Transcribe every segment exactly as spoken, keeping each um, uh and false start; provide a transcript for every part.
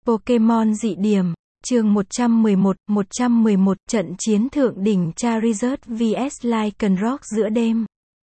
Pokemon dị điểm, chương một trăm mười một, một trăm mười một, trận chiến thượng đỉnh Charizard vs Lycanroc giữa đêm.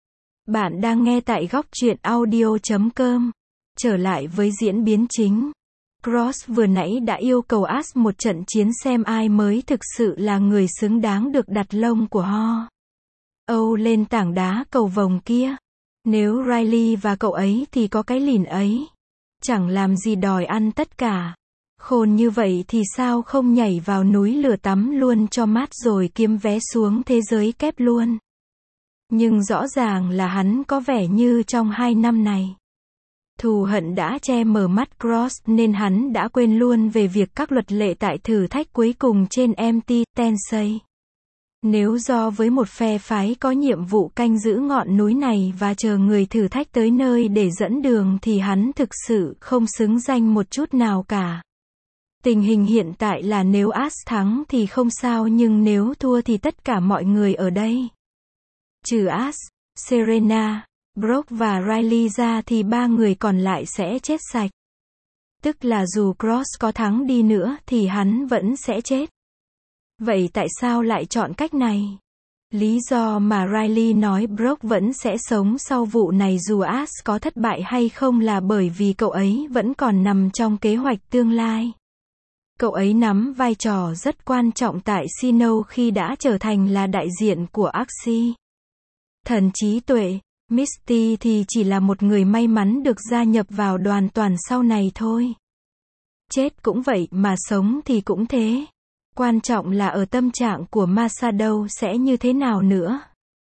Bạn đang nghe tại góc truyện audio chấm com. Trở lại với diễn biến chính. Cross vừa nãy đã yêu cầu Ash một trận chiến xem ai mới thực sự là người xứng đáng được đặt lông của Ho. Âu lên tảng đá cầu vồng kia. Nếu Riley và cậu ấy thì có cái lìn ấy. Chẳng làm gì đòi ăn tất cả. Khôn như vậy thì sao không nhảy vào núi lửa tắm luôn cho mát rồi kiếm vé xuống thế giới kép luôn. Nhưng rõ ràng là hắn có vẻ như trong hai năm này, thù hận đã che mờ mắt Cross nên hắn đã quên luôn về việc các luật lệ tại thử thách cuối cùng trên em tê Tensei. Nếu do với một phe phái có nhiệm vụ canh giữ ngọn núi này và chờ người thử thách tới nơi để dẫn đường thì hắn thực sự không xứng danh một chút nào cả. Tình hình hiện tại là nếu Ash thắng thì không sao nhưng nếu thua thì tất cả mọi người ở đây, trừ Ash, Serena, Brock và Riley ra thì ba người còn lại sẽ chết sạch. Tức là dù Cross có thắng đi nữa thì hắn vẫn sẽ chết. Vậy tại sao lại chọn cách này? Lý do mà Riley nói Brock vẫn sẽ sống sau vụ này dù Ash có thất bại hay không là bởi vì cậu ấy vẫn còn nằm trong kế hoạch tương lai. Cậu ấy nắm vai trò rất quan trọng tại Sinnoh khi đã trở thành là đại diện của Arceus. Thần trí tuệ, Misty thì chỉ là một người may mắn được gia nhập vào đoàn toàn sau này thôi. Chết cũng vậy mà sống thì cũng thế. Quan trọng là ở tâm trạng của Masato sẽ như thế nào nữa.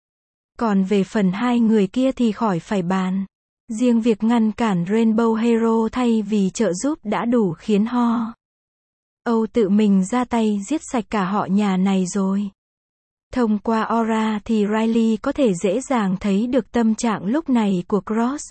Còn về phần hai người kia thì khỏi phải bàn. Riêng việc ngăn cản Rainbow Hero thay vì trợ giúp đã đủ khiến Ho Âu tự mình ra tay giết sạch cả họ nhà này rồi. Thông qua aura thì Riley có thể dễ dàng thấy được tâm trạng lúc này của Cross.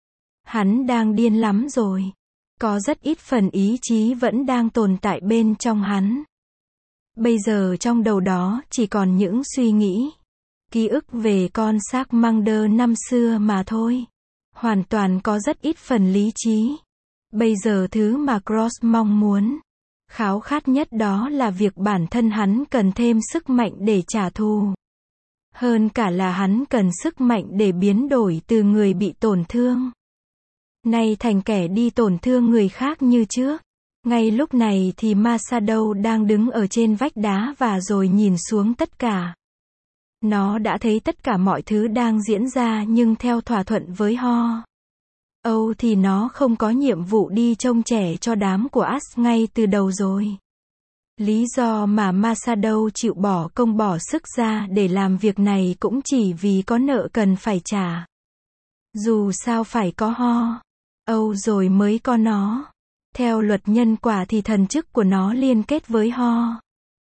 Hắn đang điên lắm rồi. Có rất ít phần ý chí vẫn đang tồn tại bên trong hắn. Bây giờ trong đầu đó chỉ còn những suy nghĩ, ký ức về con Charmander năm xưa mà thôi. Hoàn toàn có rất ít phần lý trí. Bây giờ thứ mà Cross mong muốn, khao khát nhất đó là việc bản thân hắn cần thêm sức mạnh để trả thù. Hơn cả là hắn cần sức mạnh để biến đổi từ người bị tổn thương nay thành kẻ đi tổn thương người khác như trước. Ngay lúc này thì Masato đang đứng ở trên vách đá và rồi nhìn xuống tất cả. Nó đã thấy tất cả mọi thứ đang diễn ra nhưng theo thỏa thuận với Ho Âu thì nó không có nhiệm vụ đi trông trẻ cho đám của Ash ngay từ đầu rồi. Lý do mà Masato chịu bỏ công bỏ sức ra để làm việc này cũng chỉ vì có nợ cần phải trả. Dù sao phải có Ho Âu rồi mới có nó. Theo luật nhân quả thì thần chức của nó liên kết với Ho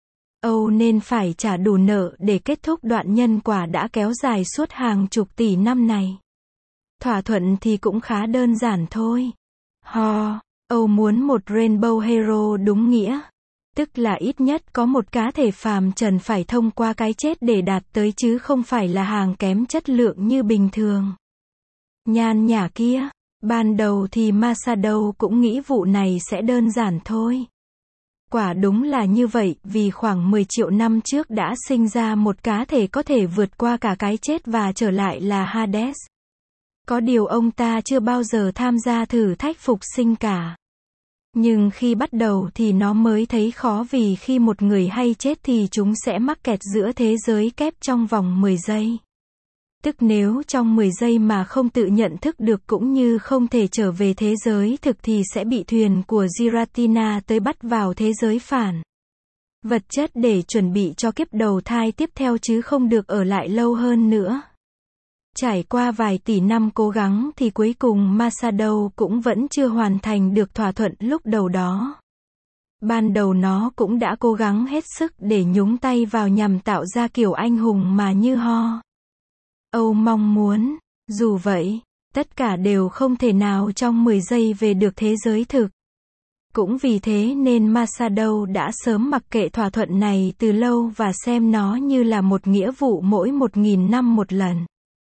Âu nên phải trả đủ nợ để kết thúc đoạn nhân quả đã kéo dài suốt hàng chục tỷ năm này. Thỏa thuận thì cũng khá đơn giản thôi. Ho Âu muốn một Rainbow Hero đúng nghĩa. Tức là ít nhất có một cá thể phàm trần phải thông qua cái chết để đạt tới chứ không phải là hàng kém chất lượng như bình thường. Nhan nhả kia. Ban đầu thì Masato cũng nghĩ vụ này sẽ đơn giản thôi. Quả đúng là như vậy, vì khoảng mười triệu năm trước đã sinh ra một cá thể có thể vượt qua cả cái chết và trở lại là Hades. Có điều ông ta chưa bao giờ tham gia thử thách phục sinh cả. Nhưng khi bắt đầu thì nó mới thấy khó vì khi một người hay chết thì chúng sẽ mắc kẹt giữa thế giới kép trong vòng mười giây. Tức nếu trong mười giây mà không tự nhận thức được cũng như không thể trở về thế giới thực thì sẽ bị thuyền của Giratina tới bắt vào thế giới phản vật chất để chuẩn bị cho kiếp đầu thai tiếp theo chứ không được ở lại lâu hơn nữa. Trải qua vài tỷ năm cố gắng thì cuối cùng Masato cũng vẫn chưa hoàn thành được thỏa thuận lúc đầu đó. Ban đầu nó cũng đã cố gắng hết sức để nhúng tay vào nhằm tạo ra kiểu anh hùng mà như Ho Âu mong muốn. Dù vậy, tất cả đều không thể nào trong mười giây về được thế giới thực. Cũng vì thế nên Masato đã sớm mặc kệ thỏa thuận này từ lâu và xem nó như là một nghĩa vụ mỗi một nghìn năm một lần.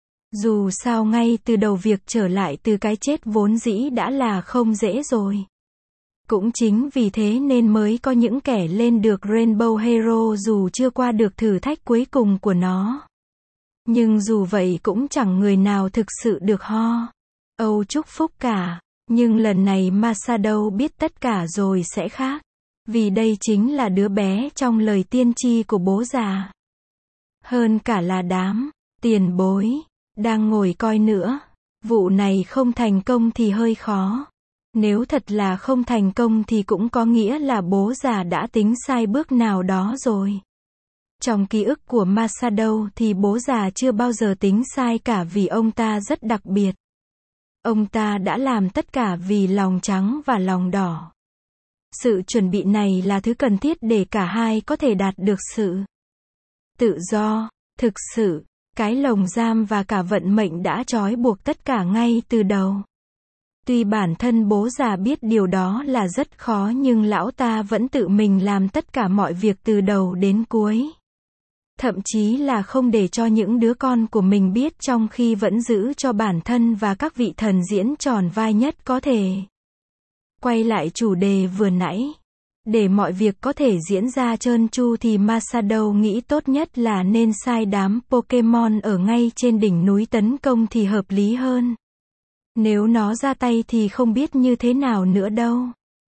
Dù sao ngay từ đầu việc trở lại từ cái chết vốn dĩ đã là không dễ rồi. Cũng chính vì thế nên mới có những kẻ lên được Rainbow Hero dù chưa qua được thử thách cuối cùng của nó. Nhưng dù vậy cũng chẳng người nào thực sự được ho âu chúc phúc cả. Nhưng lần này Masato biết tất cả rồi sẽ khác. Vì đây chính là đứa bé trong lời tiên tri của bố già. Hơn cả là đám tiền bối đang ngồi coi nữa. Vụ này không thành công thì hơi khó. Nếu thật là không thành công thì cũng có nghĩa là bố già đã tính sai bước nào đó rồi. Trong ký ức của Masato thì bố già chưa bao giờ tính sai cả vì ông ta rất đặc biệt. Ông ta đã làm tất cả vì lòng trắng và lòng đỏ. Sự chuẩn bị này là thứ cần thiết để cả hai có thể đạt được sự tự do. Thực sự, cái lồng giam và cả vận mệnh đã trói buộc tất cả ngay từ đầu. Tuy bản thân bố già biết điều đó là rất khó nhưng lão ta vẫn tự mình làm tất cả mọi việc từ đầu đến cuối. Thậm chí là không để cho những đứa con của mình biết trong khi vẫn giữ cho bản thân và các vị thần diễn tròn vai nhất có thể. Quay lại chủ đề vừa nãy. Để mọi việc có thể diễn ra trơn tru thì Masato nghĩ tốt nhất là nên sai đám Pokemon ở ngay trên đỉnh núi tấn công thì hợp lý hơn. Nếu nó ra tay thì không biết như thế nào nữa đâu.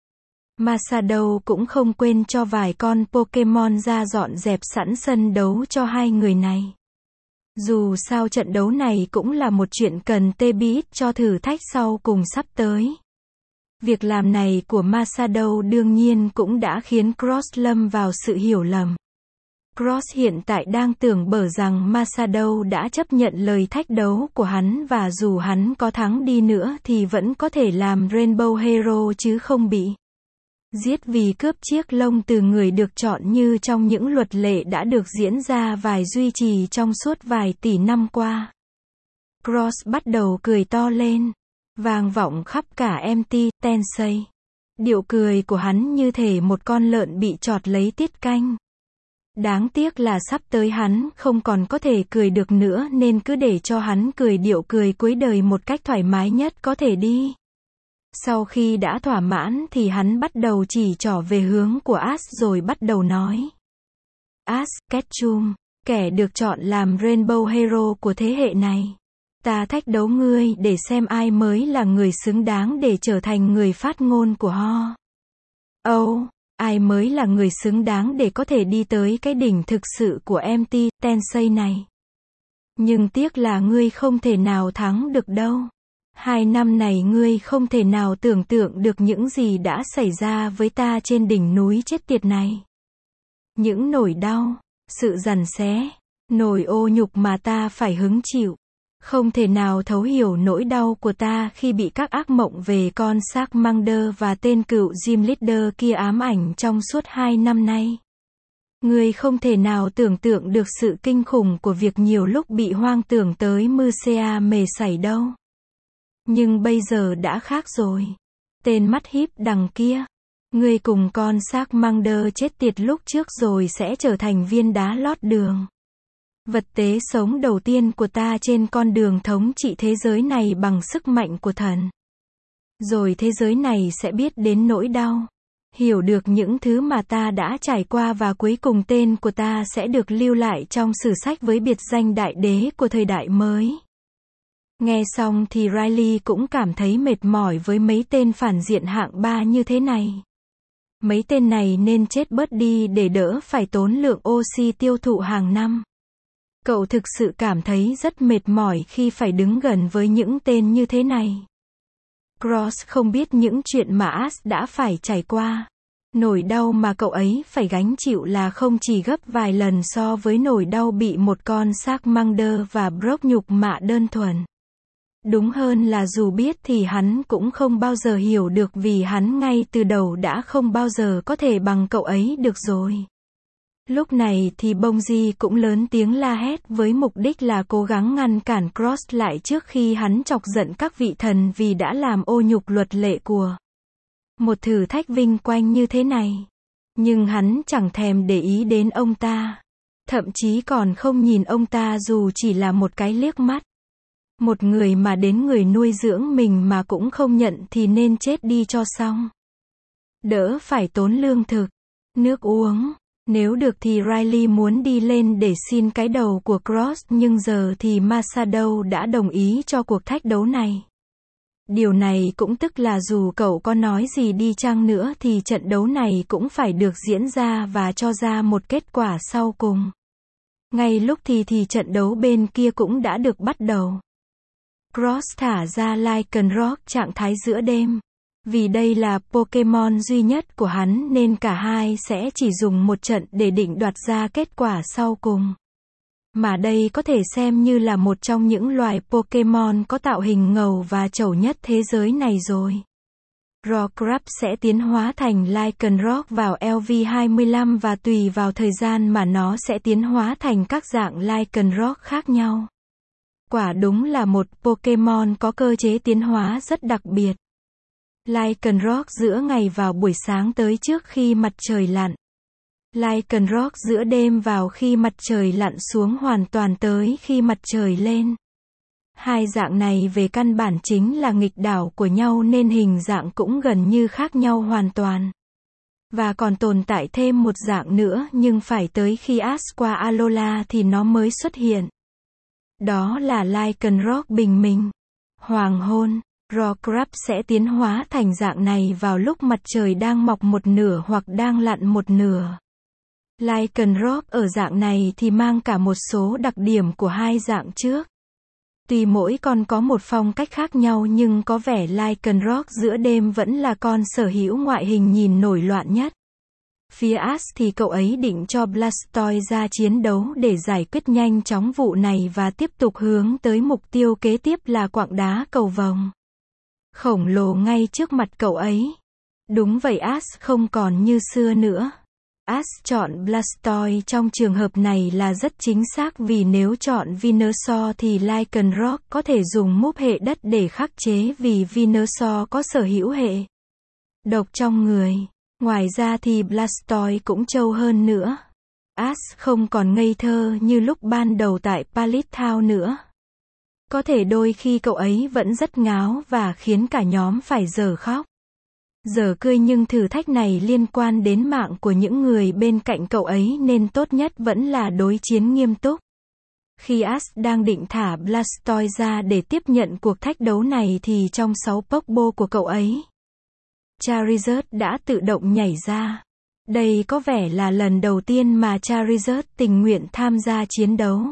Masato cũng không quên cho vài con Pokemon ra dọn dẹp sẵn sân đấu cho hai người này. Dù sao trận đấu này cũng là một chuyện cần tê bít cho thử thách sau cùng sắp tới. Việc làm này của Masato đương nhiên cũng đã khiến Cross lâm vào sự hiểu lầm. Cross hiện tại đang tưởng bở rằng Masato đã chấp nhận lời thách đấu của hắn và dù hắn có thắng đi nữa thì vẫn có thể làm Rainbow Hero chứ không bị giết vì cướp chiếc lông từ người được chọn như trong những luật lệ đã được diễn ra và duy trì trong suốt vài tỷ năm qua. Cross bắt đầu cười to lên, vang vọng khắp cả em tê Tensei. Điệu cười của hắn như thể một con lợn bị chọt lấy tiết canh. Đáng tiếc là sắp tới hắn không còn có thể cười được nữa nên cứ để cho hắn cười điệu cười cuối đời một cách thoải mái nhất có thể đi. Sau khi đã thỏa mãn thì hắn bắt đầu chỉ trỏ về hướng của Ash rồi bắt đầu nói. Ash Ketchum, kẻ được chọn làm Rainbow Hero của thế hệ này. Ta thách đấu ngươi để xem ai mới là người xứng đáng để trở thành người phát ngôn của Ho Âu. Ai mới là người xứng đáng để có thể đi tới cái đỉnh thực sự của em tê Tensei này. Nhưng tiếc là ngươi không thể nào thắng được đâu. Hai năm này ngươi không thể nào tưởng tượng được những gì đã xảy ra với ta trên đỉnh núi chết tiệt này. Những nỗi đau, sự giằng xé, nỗi ô nhục mà ta phải hứng chịu. Không thể nào thấu hiểu nỗi đau của ta khi bị các ác mộng về con Charmander và tên cựu Gym Leader kia ám ảnh trong suốt hai năm nay. Ngươi không thể nào tưởng tượng được sự kinh khủng của việc nhiều lúc bị hoang tưởng tới Musea mề sảy đâu. Nhưng bây giờ đã khác rồi. Tên mắt híp đằng kia. Ngươi cùng con Charmander chết tiệt lúc trước rồi sẽ trở thành viên đá lót đường. Vật tế sống đầu tiên của ta trên con đường thống trị thế giới này bằng sức mạnh của thần. Rồi thế giới này sẽ biết đến nỗi đau. Hiểu được những thứ mà ta đã trải qua và cuối cùng tên của ta sẽ được lưu lại trong sử sách với biệt danh đại đế của thời đại mới. Nghe xong thì Riley cũng cảm thấy mệt mỏi với mấy tên phản diện hạng ba như thế này. Mấy tên này nên chết bớt đi để đỡ phải tốn lượng oxy tiêu thụ hàng năm. Cậu thực sự cảm thấy rất mệt mỏi khi phải đứng gần với những tên như thế này. Cross không biết những chuyện mà Ash đã phải trải qua. Nỗi đau mà cậu ấy phải gánh chịu là không chỉ gấp vài lần so với nỗi đau bị một con Charmander và Brock nhục mạ đơn thuần. Đúng hơn là dù biết thì hắn cũng không bao giờ hiểu được vì hắn ngay từ đầu đã không bao giờ có thể bằng cậu ấy được rồi. Lúc này thì Bongji cũng lớn tiếng la hét với mục đích là cố gắng ngăn cản Cross lại trước khi hắn chọc giận các vị thần vì đã làm ô nhục luật lệ của một thử thách vinh quang như thế này. Nhưng hắn chẳng thèm để ý đến ông ta. Thậm chí còn không nhìn ông ta dù chỉ là một cái liếc mắt. Một người mà đến người nuôi dưỡng mình mà cũng không nhận thì nên chết đi cho xong. đỡ phải tốn lương thực, nước uống. Nếu được thì Riley muốn đi lên để xin cái đầu của Cross, nhưng giờ thì Masado đã đồng ý cho cuộc thách đấu này. Điều này cũng tức là dù cậu có nói gì đi chăng nữa thì trận đấu này cũng phải được diễn ra và cho ra một kết quả sau cùng. Ngay lúc thì thì trận đấu bên kia cũng đã được bắt đầu. Cross thả ra Lycanroc trạng thái giữa đêm. Vì đây là Pokemon duy nhất của hắn nên cả hai sẽ chỉ dùng một trận để định đoạt ra kết quả sau cùng. Mà đây có thể xem như là một trong những loài Pokemon có tạo hình ngầu và trẩu nhất thế giới này rồi. Rockruff sẽ tiến hóa thành Lycanroc vào L V hai mươi lăm và tùy vào thời gian mà nó sẽ tiến hóa thành các dạng Lycanroc khác nhau. Quả đúng là một Pokemon có cơ chế tiến hóa rất đặc biệt. Lycanroc giữa ngày vào buổi sáng tới trước khi mặt trời lặn. Lycanroc giữa đêm vào khi mặt trời lặn xuống hoàn toàn tới khi mặt trời lên. Hai dạng này về căn bản chính là nghịch đảo của nhau nên hình dạng cũng gần như khác nhau hoàn toàn. Và còn tồn tại thêm một dạng nữa nhưng phải tới khi Ash qua Alola thì nó mới xuất hiện. Đó là Lycanroc bình minh. Hoàng hôn. Rockruff sẽ tiến hóa thành dạng này vào lúc mặt trời đang mọc một nửa hoặc đang lặn một nửa. Lycanroc ở dạng này thì mang cả một số đặc điểm của hai dạng trước. Tuy mỗi con có một phong cách khác nhau nhưng có vẻ Lycanroc giữa đêm vẫn là con sở hữu ngoại hình nhìn nổi loạn nhất. Phía Ash thì cậu ấy định cho Blastoise ra chiến đấu để giải quyết nhanh chóng vụ này và tiếp tục hướng tới mục tiêu kế tiếp là quặng đá cầu vồng khổng lồ ngay trước mặt cậu ấy. Đúng vậy, Ash không còn như xưa nữa. Ash chọn Blastoise trong trường hợp này là rất chính xác vì nếu chọn Venusaur thì Lycanroc có thể dùng move hệ đất để khắc chế vì Venusaur có sở hữu hệ độc trong người. Ngoài ra thì Blastoise cũng trâu hơn nữa. Ash không còn ngây thơ như lúc ban đầu tại Pallet Town nữa. Có thể đôi khi cậu ấy vẫn rất ngáo và khiến cả nhóm phải dở khóc dở cười, nhưng thử thách này liên quan đến mạng của những người bên cạnh cậu ấy nên tốt nhất vẫn là đối chiến nghiêm túc. Khi Ash đang định thả Blastoise ra để tiếp nhận cuộc thách đấu này thì trong sáu Pokeball của cậu ấy, Charizard đã tự động nhảy ra. Đây có vẻ là lần đầu tiên mà Charizard tình nguyện tham gia chiến đấu.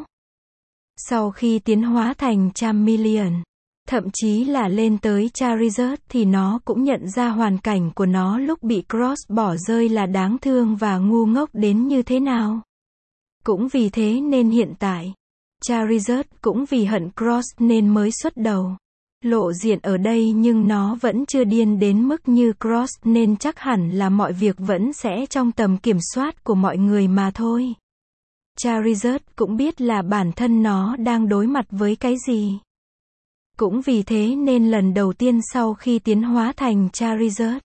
Sau khi tiến hóa thành Charmeleon, thậm chí là lên tới Charizard thì nó cũng nhận ra hoàn cảnh của nó lúc bị Cross bỏ rơi là đáng thương và ngu ngốc đến như thế nào. Cũng vì thế nên hiện tại, Charizard cũng vì hận Cross nên mới xuất đầu lộ diện ở đây, nhưng nó vẫn chưa điên đến mức như Cross nên chắc hẳn là mọi việc vẫn sẽ trong tầm kiểm soát của mọi người mà thôi. Charizard cũng biết là bản thân nó đang đối mặt với cái gì. Cũng vì thế nên lần đầu tiên sau khi tiến hóa thành Charizard,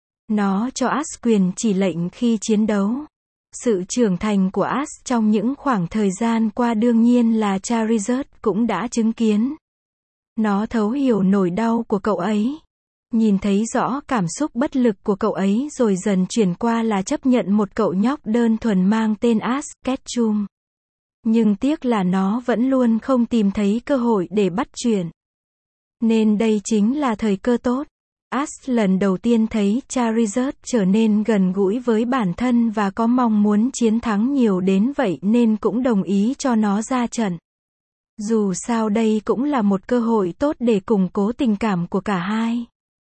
nó cho Ash quyền chỉ lệnh khi chiến đấu. Sự trưởng thành của Ash trong những khoảng thời gian qua đương nhiên là Charizard cũng đã chứng kiến. Nó thấu hiểu nỗi đau của cậu ấy, nhìn thấy rõ cảm xúc bất lực của cậu ấy rồi dần chuyển qua là chấp nhận một cậu nhóc đơn thuần mang tên Ash Ketchum. Nhưng tiếc là nó vẫn luôn không tìm thấy cơ hội để bắt chuyện. Nên đây chính là thời cơ tốt. Ash lần đầu tiên thấy Charizard trở nên gần gũi với bản thân và có mong muốn chiến thắng nhiều đến vậy nên cũng đồng ý cho nó ra trận. Dù sao đây cũng là một cơ hội tốt để củng cố tình cảm của cả hai.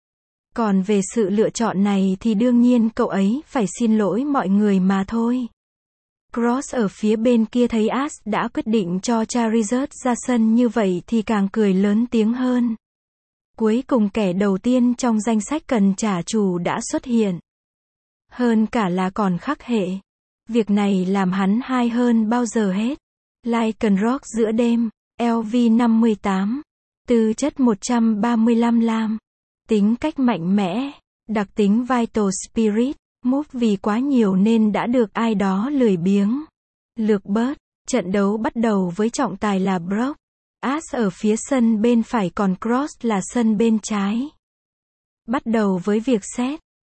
Còn về sự lựa chọn này thì đương nhiên cậu ấy phải xin lỗi mọi người mà thôi. Cross ở phía bên kia thấy Ash đã quyết định cho Charizard ra sân như vậy thì càng cười lớn tiếng hơn. Cuối cùng kẻ đầu tiên trong danh sách cần trả thù đã xuất hiện. Hơn cả là còn khắc hệ. Việc này làm hắn hai hơn bao giờ hết. Lycanroc giữa đêm, L V năm mươi tám. Tư chất một trăm ba mươi lăm lam. Tính cách mạnh mẽ. Đặc tính Vital Spirit. Move vì quá nhiều nên đã được ai đó lười biếng lược bớt. Trận đấu bắt đầu với trọng tài là Brock. Ash ở phía sân bên phải còn Cross là sân bên trái. Bắt đầu với việc xét.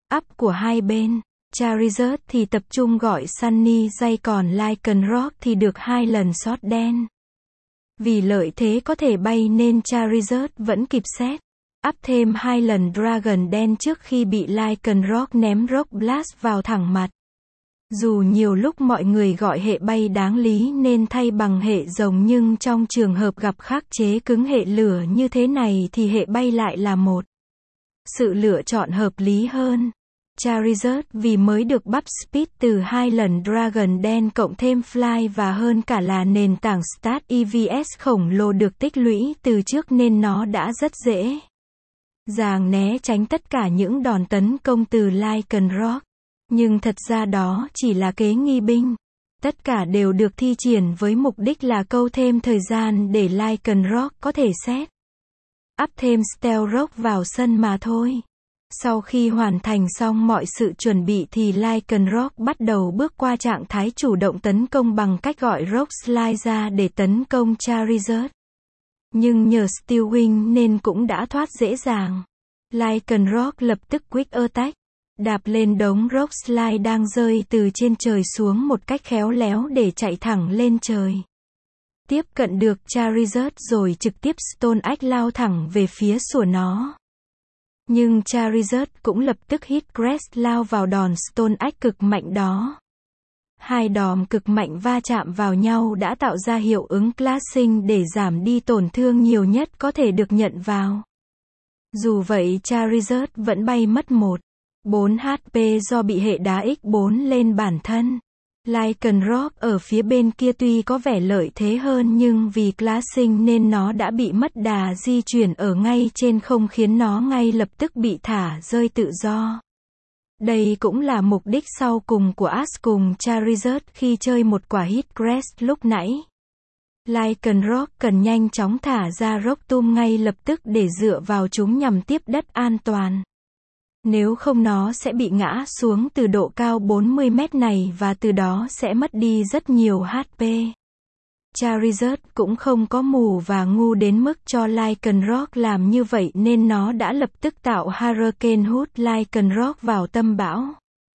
up của hai bên. Charizard thì tập trung gọi Sunny Day, còn Lycanroc thì được hai lần shot đen. Vì lợi thế có thể bay nên Charizard vẫn kịp set up thêm hai lần Dragon đen trước khi bị Lycanroc ném Rock Blast vào thẳng mặt. Dù nhiều lúc mọi người gọi hệ bay đáng lý nên thay bằng hệ rồng, nhưng trong trường hợp gặp khắc chế cứng hệ lửa như thế này thì hệ bay lại là một sự lựa chọn hợp lý hơn. Charizard vì mới được buff speed từ hai lần Dragon đen cộng thêm Fly và hơn cả là nền tảng Stat e vê ét khổng lồ được tích lũy từ trước nên nó đã rất dễ dàng né tránh tất cả những đòn tấn công từ Lycanroc. Nhưng thật ra đó chỉ là kế nghi binh. Tất cả đều được thi triển với mục đích là câu thêm thời gian để Lycanroc có thể set up thêm Stealth Rock vào sân mà thôi. Sau khi hoàn thành xong mọi sự chuẩn bị thì Lycanroc bắt đầu bước qua trạng thái chủ động tấn công bằng cách gọi Rock Slide ra để tấn công Charizard. Nhưng nhờ Steel Wing nên cũng đã thoát dễ dàng. Lycanroc lập tức Quick Attack, đạp lên đống Rock Slide đang rơi từ trên trời xuống một cách khéo léo để chạy thẳng lên trời. Tiếp cận được Charizard rồi trực tiếp Stone Axe lao thẳng về phía của nó. Nhưng Charizard cũng lập tức hit Crest lao vào đòn Stone Axe cực mạnh đó. Hai đòn cực mạnh va chạm vào nhau đã tạo ra hiệu ứng clashing để giảm đi tổn thương nhiều nhất có thể được nhận vào. Dù vậy Charizard vẫn bay mất một phẩy bốn hát pê do bị hệ đá nhân bốn lên bản thân. Lycanroc ở phía bên kia tuy có vẻ lợi thế hơn nhưng vì clashing nên nó đã bị mất đà di chuyển ở ngay trên không khiến nó ngay lập tức bị thả rơi tự do. Đây cũng là mục đích sau cùng của Ash cùng Charizard khi chơi một quả hit crest lúc nãy. Lycanroc cần nhanh chóng thả ra Rock Tomb ngay lập tức để dựa vào chúng nhằm tiếp đất an toàn. Nếu không nó sẽ bị ngã xuống từ độ cao bốn mươi mét này và từ đó sẽ mất đi rất nhiều hát pê. Charizard cũng không có mù và ngu đến mức cho Lycanroc làm như vậy nên nó đã lập tức tạo Hurricane hút Lycanroc vào tâm bão,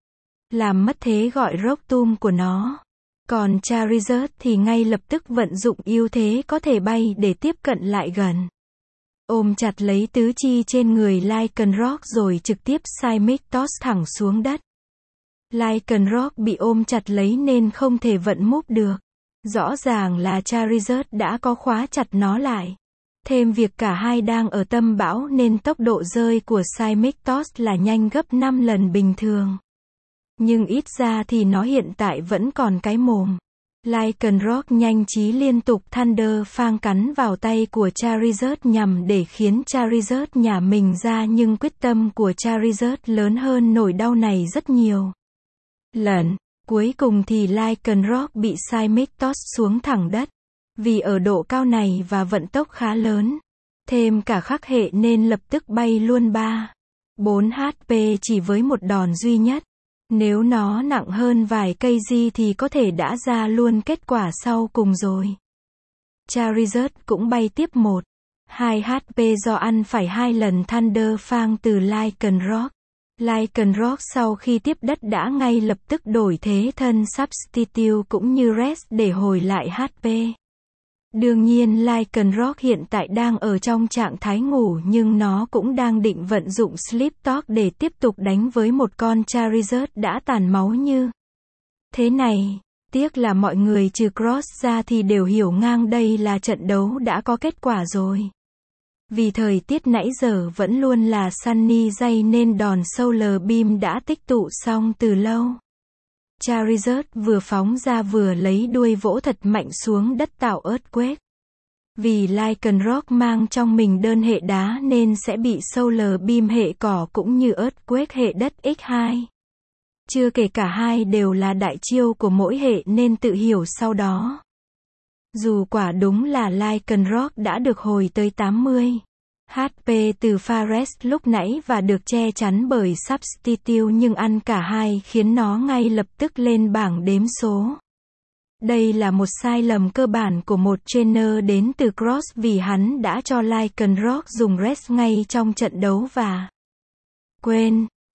làm mất thế gọi Rock Tomb của nó. Còn Charizard thì ngay lập tức vận dụng ưu thế có thể bay để tiếp cận lại gần, ôm chặt lấy tứ chi trên người Lycanroc rồi trực tiếp Seismic Toss thẳng xuống đất. Lycanroc bị ôm chặt lấy nên không thể vận move được. Rõ ràng là Charizard đã có khóa chặt nó lại. Thêm việc cả hai đang ở tâm bão nên tốc độ rơi của Seismic Toss là nhanh gấp năm lần bình thường. Nhưng ít ra thì nó hiện tại vẫn còn cái mồm. Lycanroc nhanh trí liên tục Thunder Fang cắn vào tay của Charizard nhằm để khiến Charizard nhả mình ra, nhưng quyết tâm của Charizard lớn hơn nỗi đau này rất nhiều lần. Cuối cùng thì Lycanroc bị Seismic Toss xuống thẳng đất. Vì ở độ cao này và vận tốc khá lớn, thêm cả khắc hệ nên lập tức bay luôn ba phẩy bốn hát pê chỉ với một đòn duy nhất. Nếu nó nặng hơn vài cây di thì có thể đã ra luôn kết quả sau cùng rồi. Charizard cũng bay tiếp một phẩy hai hát pê do ăn phải hai lần Thunder Fang từ Lycanroc. Lycanroc sau khi tiếp đất đã ngay lập tức đổi thế thân Substitute cũng như Rest để hồi lại hát pê. Đương nhiên Lycanroc hiện tại đang ở trong trạng thái ngủ nhưng nó cũng đang định vận dụng Sleep Talk để tiếp tục đánh với một con Charizard đã tàn máu như thế này. Tiếc là mọi người trừ Cross ra thì đều hiểu ngang đây là trận đấu đã có kết quả rồi. Vì thời tiết nãy giờ vẫn luôn là Sunny Day nên đòn Solar Beam đã tích tụ xong từ lâu. Charizard vừa phóng ra vừa lấy đuôi vỗ thật mạnh xuống đất tạo Earthquake. Vì Lycanroc mang trong mình đơn hệ đá nên sẽ bị Solar Beam hệ cỏ cũng như Earthquake hệ đất nhân hai. Chưa kể cả hai đều là đại chiêu của mỗi hệ nên tự hiểu sau đó. Dù quả đúng là Lycanroc đã được hồi tới tám mươi hát pê từ Forest lúc nãy và được che chắn bởi Substitute nhưng ăn cả hai khiến nó ngay lập tức lên bảng đếm số. Đây là một sai lầm cơ bản của một trainer đến từ Cross vì hắn đã cho Lycanroc dùng Rest ngay trong trận đấu và quên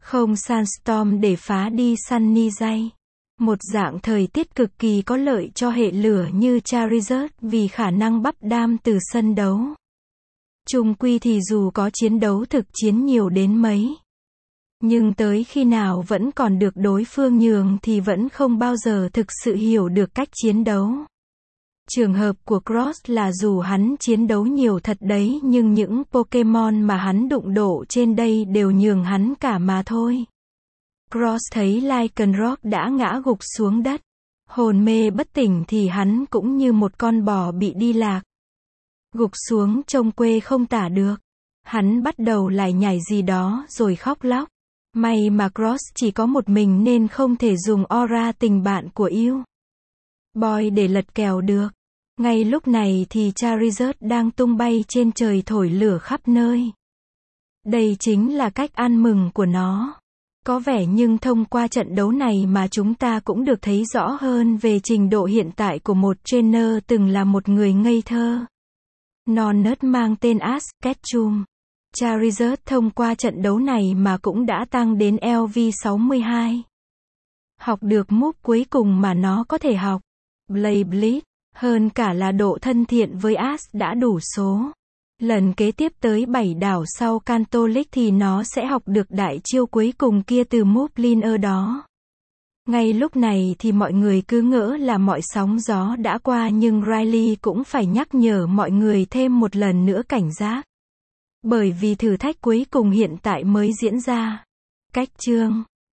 Không sandstorm để phá đi sunny day. Một dạng thời tiết cực kỳ có lợi cho hệ lửa như Charizard vì khả năng bắp đam từ sân đấu. Chung quy thì dù có chiến đấu thực chiến nhiều đến mấy, nhưng tới khi nào vẫn còn được đối phương nhường thì vẫn không bao giờ thực sự hiểu được cách chiến đấu. Trường hợp của Cross là dù hắn chiến đấu nhiều thật đấy nhưng những Pokemon mà hắn đụng độ trên đây đều nhường hắn cả mà thôi. Cross thấy Lycanroc đã ngã gục xuống đất, hồn mê bất tỉnh thì hắn cũng như một con bò bị đi lạc. Gục xuống trông quê không tả được. Hắn bắt đầu lải nhải gì đó rồi khóc lóc. May mà Cross chỉ có một mình nên không thể dùng aura tình bạn của yêu Boy để lật kèo được. Ngay lúc này thì Charizard đang tung bay trên trời thổi lửa khắp nơi. Đây chính là cách ăn mừng của nó. Có vẻ nhưng thông qua trận đấu này mà chúng ta cũng được thấy rõ hơn về trình độ hiện tại của một trainer từng là một người ngây thơ, non nớt mang tên Ash Ketchum. Charizard thông qua trận đấu này mà cũng đã tăng đến L V sáu mươi hai. Học được move cuối cùng mà nó có thể học, Blade Bleed, hơn cả là độ thân thiện với Ash đã đủ số. Lần kế tiếp tới bảy đảo sau Kanto League thì nó sẽ học được đại chiêu cuối cùng kia từ Mobliner đó. Ngay lúc này thì mọi người cứ ngỡ là mọi sóng gió đã qua nhưng Riley cũng phải nhắc nhở mọi người thêm một lần nữa cảnh giác. Bởi vì thử thách cuối cùng hiện tại mới diễn ra. Cách chương